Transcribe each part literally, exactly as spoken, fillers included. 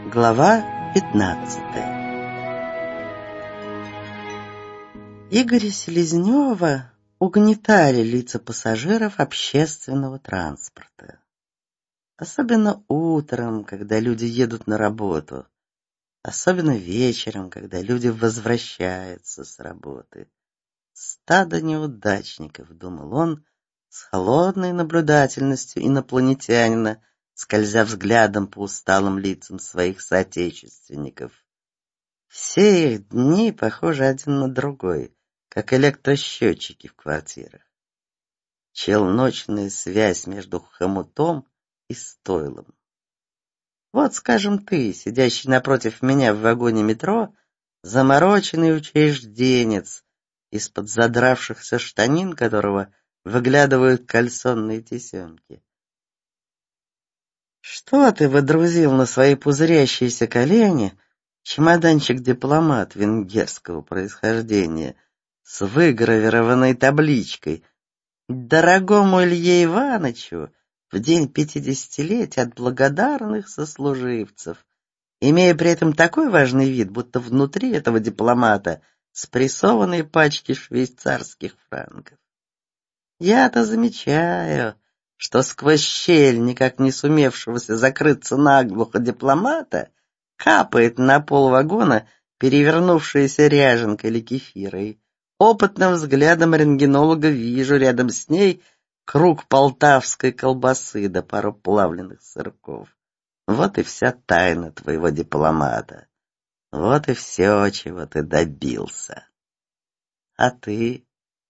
Глава пятнадцатая. Игоря Селезнева угнетали лица пассажиров общественного транспорта. Особенно утром, когда люди едут на работу. Особенно вечером, когда люди возвращаются с работы. Стадо неудачников, думал он, с холодной наблюдательностью инопланетянина, скользя взглядом по усталым лицам своих соотечественников. Все их дни похожи один на другой, как электросчетчики в квартирах. Челночная связь между хомутом и стойлом. Вот, скажем, ты, сидящий напротив меня в вагоне метро, замороченный учрежденец, из-под задравшихся штанин которого выглядывают кальсонные тесемки. Что ты водрузил на свои пузырящиеся колени чемоданчик-дипломат венгерского происхождения с выгравированной табличкой «Дорогому Илье Ивановичу в день пятидесятилетия от благодарных сослуживцев», имея при этом такой важный вид, будто внутри этого дипломата спрессованные пачки швейцарских франков. Я-то замечаю, что сквозь щель никак не сумевшегося закрыться наглухо дипломата капает на пол вагона перевернувшаяся ряженка или кефира, и опытным взглядом рентгенолога вижу рядом с ней круг полтавской колбасы да пару плавленых сырков. Вот и вся тайна твоего дипломата. Вот и все, чего ты добился. А ты,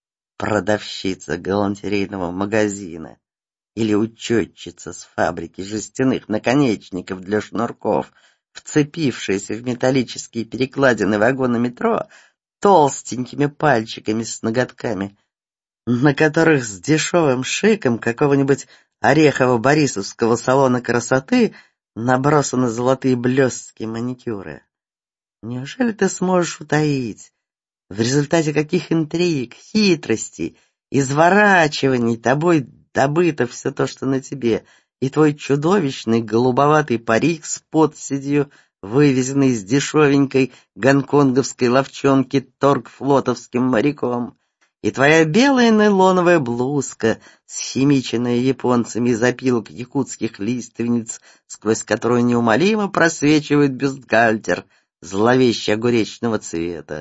продавщица галантерейного магазина или учетчица с фабрики жестяных наконечников для шнурков, вцепившаяся в металлические перекладины вагона метро толстенькими пальчиками с ноготками, на которых с дешевым шиком какого-нибудь орехово-борисовского салона красоты набросаны золотые блестки маникюра. Неужели ты сможешь утаить, в результате каких интриг, хитростей, изворачиваний тобой добыто все то, что на тебе, и твой чудовищный голубоватый парик с подседью, вывезенный из дешевенькой гонконговской ловчонки торгфлотовским моряком, и твоя белая нейлоновая блузка, схимиченная японцами из опилок якутских лиственниц, сквозь которую неумолимо просвечивает бюстгальтер зловеще огуречного цвета,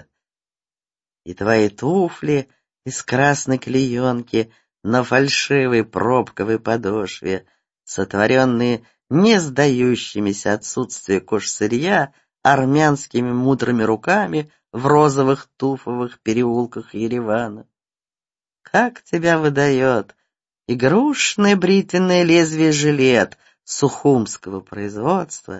и твои туфли из красной клеенки на фальшивой пробковой подошве, сотворенные не сдающимися отсутствие кожсырья армянскими мудрыми руками в розовых туфовых переулках Еревана. Как тебя выдает игрушечное бритвенное лезвие жилет сухумского производства,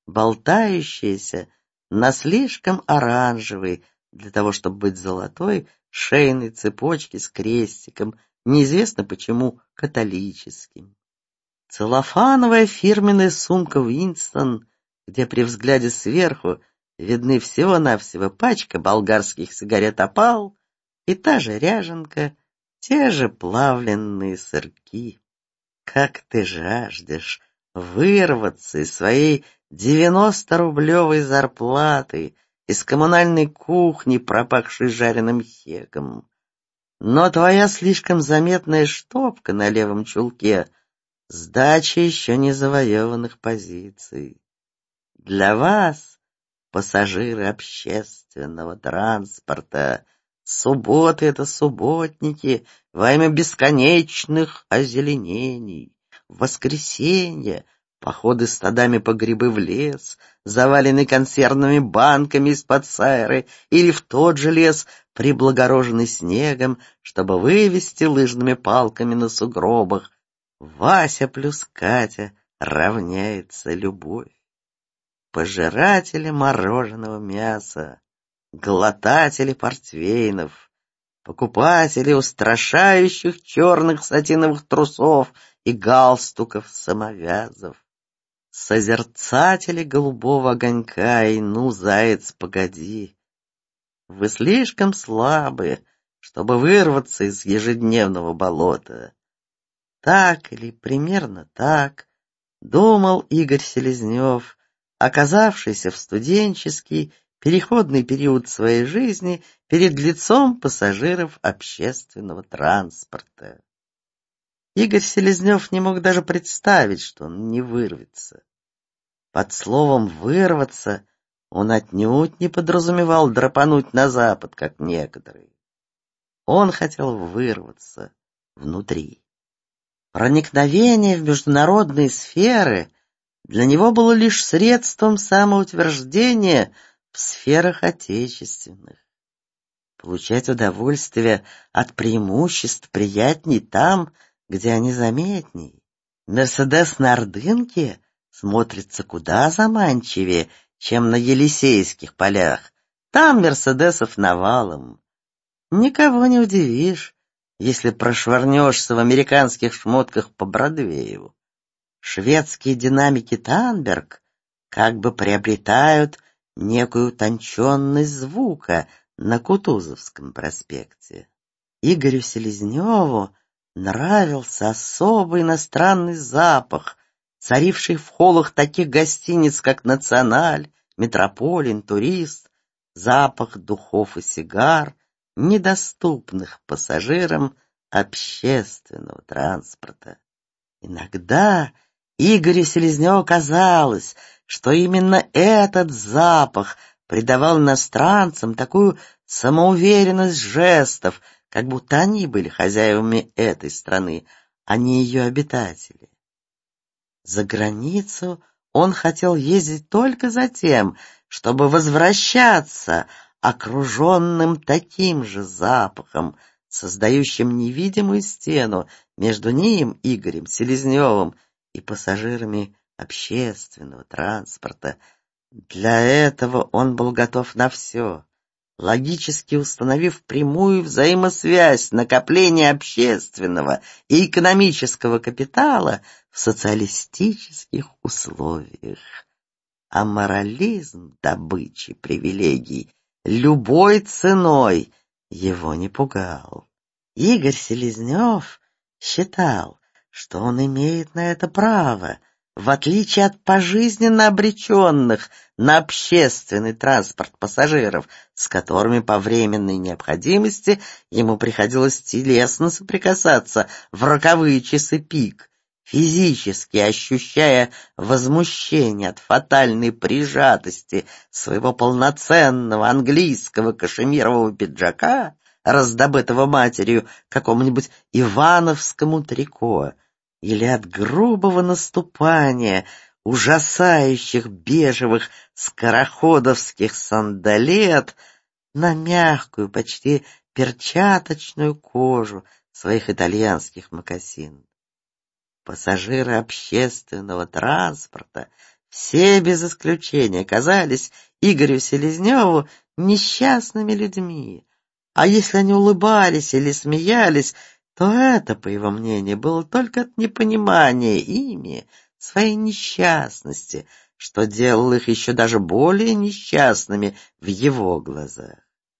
болтающееся на слишком оранжевой для того, чтобы быть золотой, шейной цепочке с крестиком, неизвестно почему католическим. Целлофановая фирменная сумка Винстон, где при взгляде сверху видны всего-навсего пачка болгарских сигарет «Опал» и та же ряженка, те же плавленные сырки. Как ты жаждешь вырваться из своей девяносторублевой зарплаты, из коммунальной кухни, пропахшей жареным хеком. Но твоя слишком заметная штопка на левом чулке — сдача еще не завоеванных позиций. Для вас, пассажиры общественного транспорта, субботы — это субботники во имя бесконечных озеленений, воскресенье — походы стадами по грибы в лес, заваленный консервными банками из-под сайры, или в тот же лес, приблагороженный снегом, чтобы вывести лыжными палками на сугробах. Вася плюс Катя равняется любовь. Пожиратели мороженого мяса, глотатели портвейнов, покупатели устрашающих черных сатиновых трусов и галстуков-самовязов, созерцатели голубого огонька и «Ну, заяц, погоди». Вы слишком слабы, чтобы вырваться из ежедневного болота. Так или примерно так думал Игорь Селезнев, оказавшийся в студенческий переходный период своей жизни перед лицом пассажиров общественного транспорта. Игорь Селезнев не мог даже представить, что он не вырвется. Под словом «вырваться» он отнюдь не подразумевал драпануть на запад, как некоторые. Он хотел вырваться внутри. Проникновение в международные сферы для него было лишь средством самоутверждения в сферах отечественных. Получать удовольствие от преимуществ приятней там, где они заметней. Мерседес на Ордынке смотрится куда заманчивее, чем на Елисейских полях. Там мерседесов навалом. Никого не удивишь, если прошвырнешься в американских шмотках по Бродвею. Шведские динамики Танберг как бы приобретают некую утонченность звука на Кутузовском проспекте. Игорю Селезневу нравился особый иностранный запах, царивший в холлах таких гостиниц, как «Националь», «Метрополь», «Турист», запах духов и сигар, недоступных пассажирам общественного транспорта. Иногда Игорю Селезневу казалось, что именно этот запах придавал иностранцам такую самоуверенность жестов, как будто они были хозяевами этой страны, а не ее обитатели. За границу он хотел ездить только за тем, чтобы возвращаться окруженным таким же запахом, создающим невидимую стену между ним, Игорем Селезневым, и пассажирами общественного транспорта. Для этого он был готов на все, логически установив прямую взаимосвязь накопления общественного и экономического капитала в социалистических условиях. А морализм добычи привилегий любой ценой его не пугал. Игорь Селезнев считал, что он имеет на это право, в отличие от пожизненно обреченных на общественный транспорт пассажиров, с которыми по временной необходимости ему приходилось телесно соприкасаться в роковые часы пик, физически ощущая возмущение от фатальной прижатости своего полноценного английского кашемирового пиджака, раздобытого матерью какому-нибудь ивановскому трико, или от грубого наступания ужасающих бежевых скороходовских сандалет на мягкую, почти перчаточную кожу своих итальянских мокасин. Пассажиры общественного транспорта, все без исключения, казались Игорю Селезневу несчастными людьми, а если они улыбались или смеялись, то это, по его мнению, было только от непонимания ими своей несчастности, что делало их еще даже более несчастными в его глазах.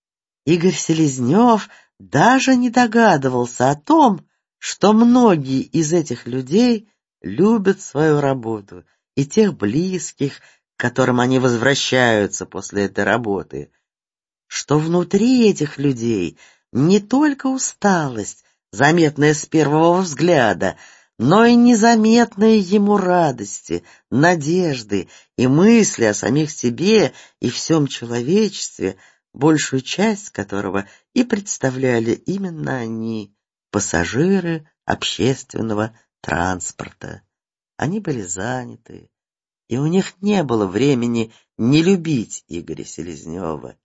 Игорь Селезнев даже не догадывался о том, что многие из этих людей любят свою работу и тех близких, к которым они возвращаются после этой работы, что внутри этих людей не только усталость, заметная с первого взгляда, но и незаметные ему радости, надежды и мысли о самих себе и всем человечестве, большую часть которого и представляли именно они, пассажиры общественного транспорта. Они были заняты, и у них не было времени не любить Игоря Селезнева.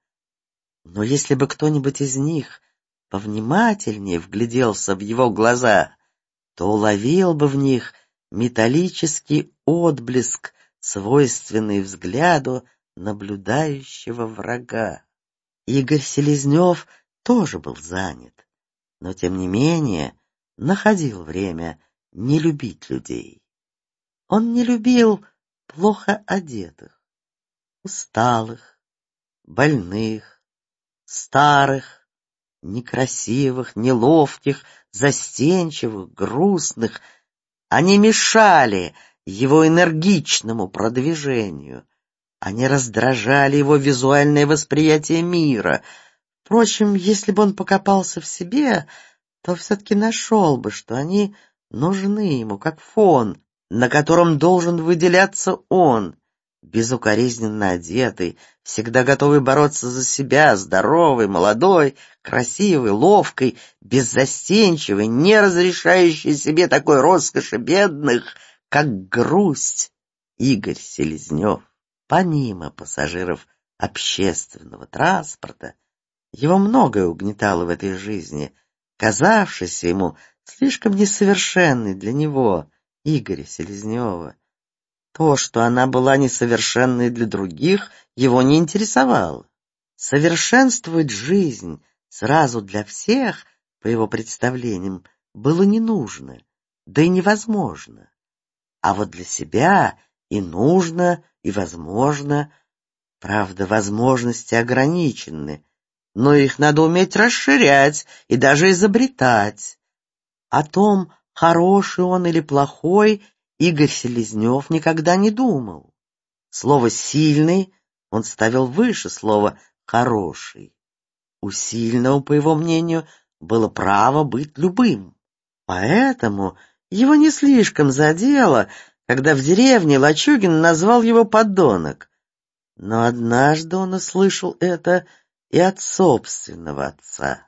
Но если бы кто-нибудь из них повнимательнее вгляделся в его глаза, то уловил бы в них металлический отблеск, свойственный взгляду наблюдающего врага. Игорь Селезнев тоже был занят, но тем не менее находил время не любить людей. Он не любил плохо одетых, усталых, больных, старых, некрасивых, неловких, застенчивых, грустных. Они мешали его энергичному продвижению. Они раздражали его визуальное восприятие мира. Впрочем, если бы он покопался в себе, то все-таки нашел бы, что они нужны ему, как фон, на котором должен выделяться он, безукоризненно одетый, всегда готовый бороться за себя, здоровый, молодой, красивый, ловкий, беззастенчивый, не разрешающий себе такой роскоши бедных, как грусть, Игорь Селезнев. Помимо пассажиров общественного транспорта, его многое угнетало в этой жизни, казавшейся ему слишком несовершенной для него, Игоря Селезнева. То, что она была несовершенной для других, его не интересовало. Совершенствовать жизнь сразу для всех, по его представлениям, было не нужно, да и невозможно. А вот для себя и нужно, и возможно. Правда, возможности ограничены, но их надо уметь расширять и даже изобретать. О том, хороший он или плохой, Игорь Селезнев никогда не думал. Слово «сильный» он ставил выше слова «хороший». У сильного, по его мнению, было право быть любым. Поэтому его не слишком задело, когда в деревне Лачугин назвал его подонок. Но однажды он услышал это и от собственного отца.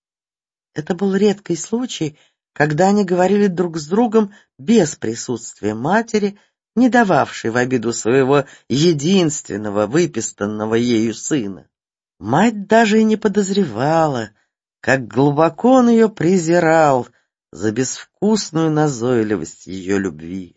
Это был редкий случай, когда они говорили друг с другом без присутствия матери, не дававшей в обиду своего единственного выпистанного ею сына. Мать даже и не подозревала, как глубоко он ее презирал за безвкусную назойливость ее любви.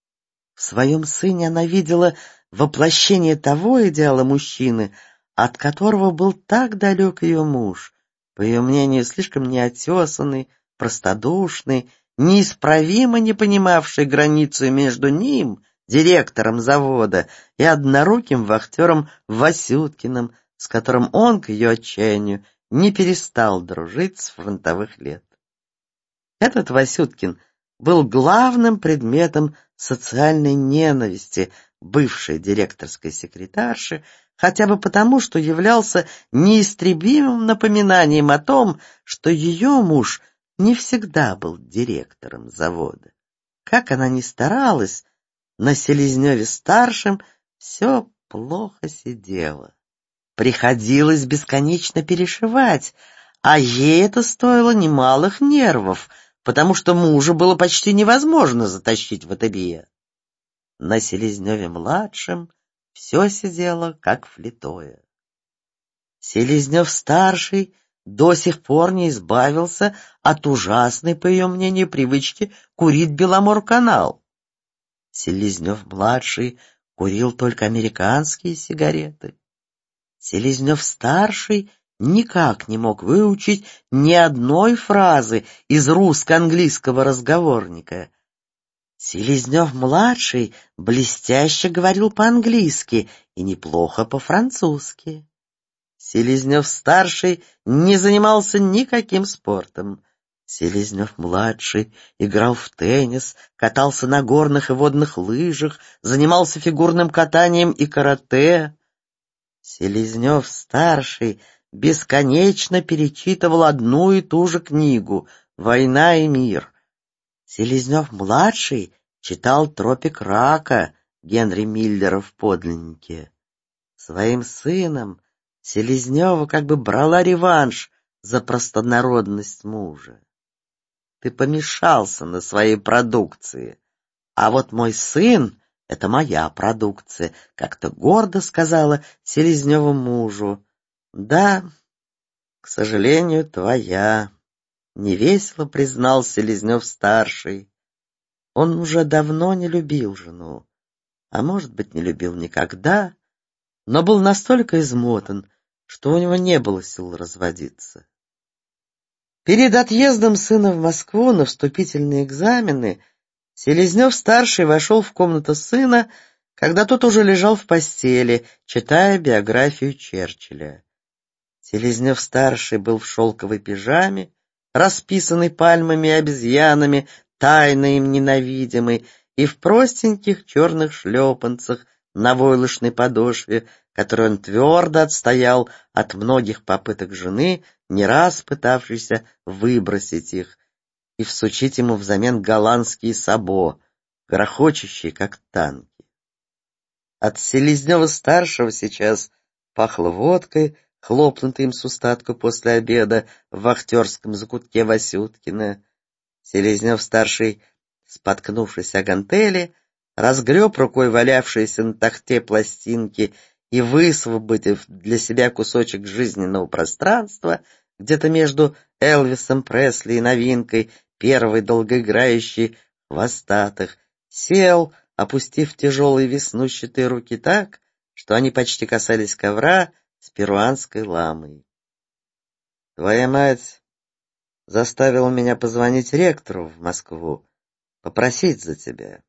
В своем сыне она видела воплощение того идеала мужчины, от которого был так далек ее муж, по ее мнению, слишком неотесанный, простодушный, неисправимо не понимавший границу между ним, директором завода, и одноруким вахтером Васюткиным, с которым он, к ее отчаянию, не перестал дружить с фронтовых лет. Этот Васюткин был главным предметом социальной ненависти бывшей директорской секретарши, хотя бы потому, что являлся неистребимым напоминанием о том, что ее муж не всегда был директором завода. Как она ни старалась, на Селезневе-старшем все плохо сидело. Приходилось бесконечно перешивать, а ей это стоило немалых нервов, потому что мужа было почти невозможно затащить в ателье. На Селезневе-младшем все сидело как влитое. Селезнев-старший до сих пор не избавился от ужасной, по ее мнению, привычки курить Беломор-канал. Селезнев-младший курил только американские сигареты. Селезнев-старший никак не мог выучить ни одной фразы из русско-английского разговорника. Селезнев-младший блестяще говорил по-английски и неплохо по-французски. Селезнев-старший не занимался никаким спортом. Селезнев-младший играл в теннис, катался на горных и водных лыжах, занимался фигурным катанием и карате. Селезнев-старший бесконечно перечитывал одну и ту же книгу «Война и мир». Селезнев-младший читал «Тропик рака» Генри Миллера в подлиннике. Своим сыном Селезнева как бы брала реванш за простонародность мужа. Ты помешался на своей продукции, а вот мой сын — это моя продукция, как-то гордо сказала Селезнева мужу. Да, к сожалению, твоя, невесело признал Селезнев-старший. Он уже давно не любил жену, а может быть, не любил никогда, но был настолько измотан, что у него не было сил разводиться. Перед отъездом сына в Москву на вступительные экзамены Селезнев-старший вошел в комнату сына, когда тот уже лежал в постели, читая биографию Черчилля. Селезнев-старший был в шелковой пижаме, расписанный пальмами и обезьянами, тайно им ненавидимый, и в простеньких черных шлепанцах на войлочной подошве, которой он твердо отстоял от многих попыток жены, не раз пытавшейся выбросить их, и всучить ему взамен голландские сабо, грохочущие, как танки. От Селезнева-старшего сейчас пахло водкой, хлопнутой им с устатку после обеда в вахтерском закутке Васюткина. Селезнев-старший, споткнувшись о гантели, разгреб рукой валявшиеся на тахте пластинки и, высвободив для себя кусочек жизненного пространства, где-то между Элвисом Пресли и новинкой, первой долгоиграющей «Хвостатых», сел, опустив тяжелые веснущатые руки так, что они почти касались ковра с перуанской ламой. «Твоя мать заставила меня позвонить ректору в Москву, попросить за тебя.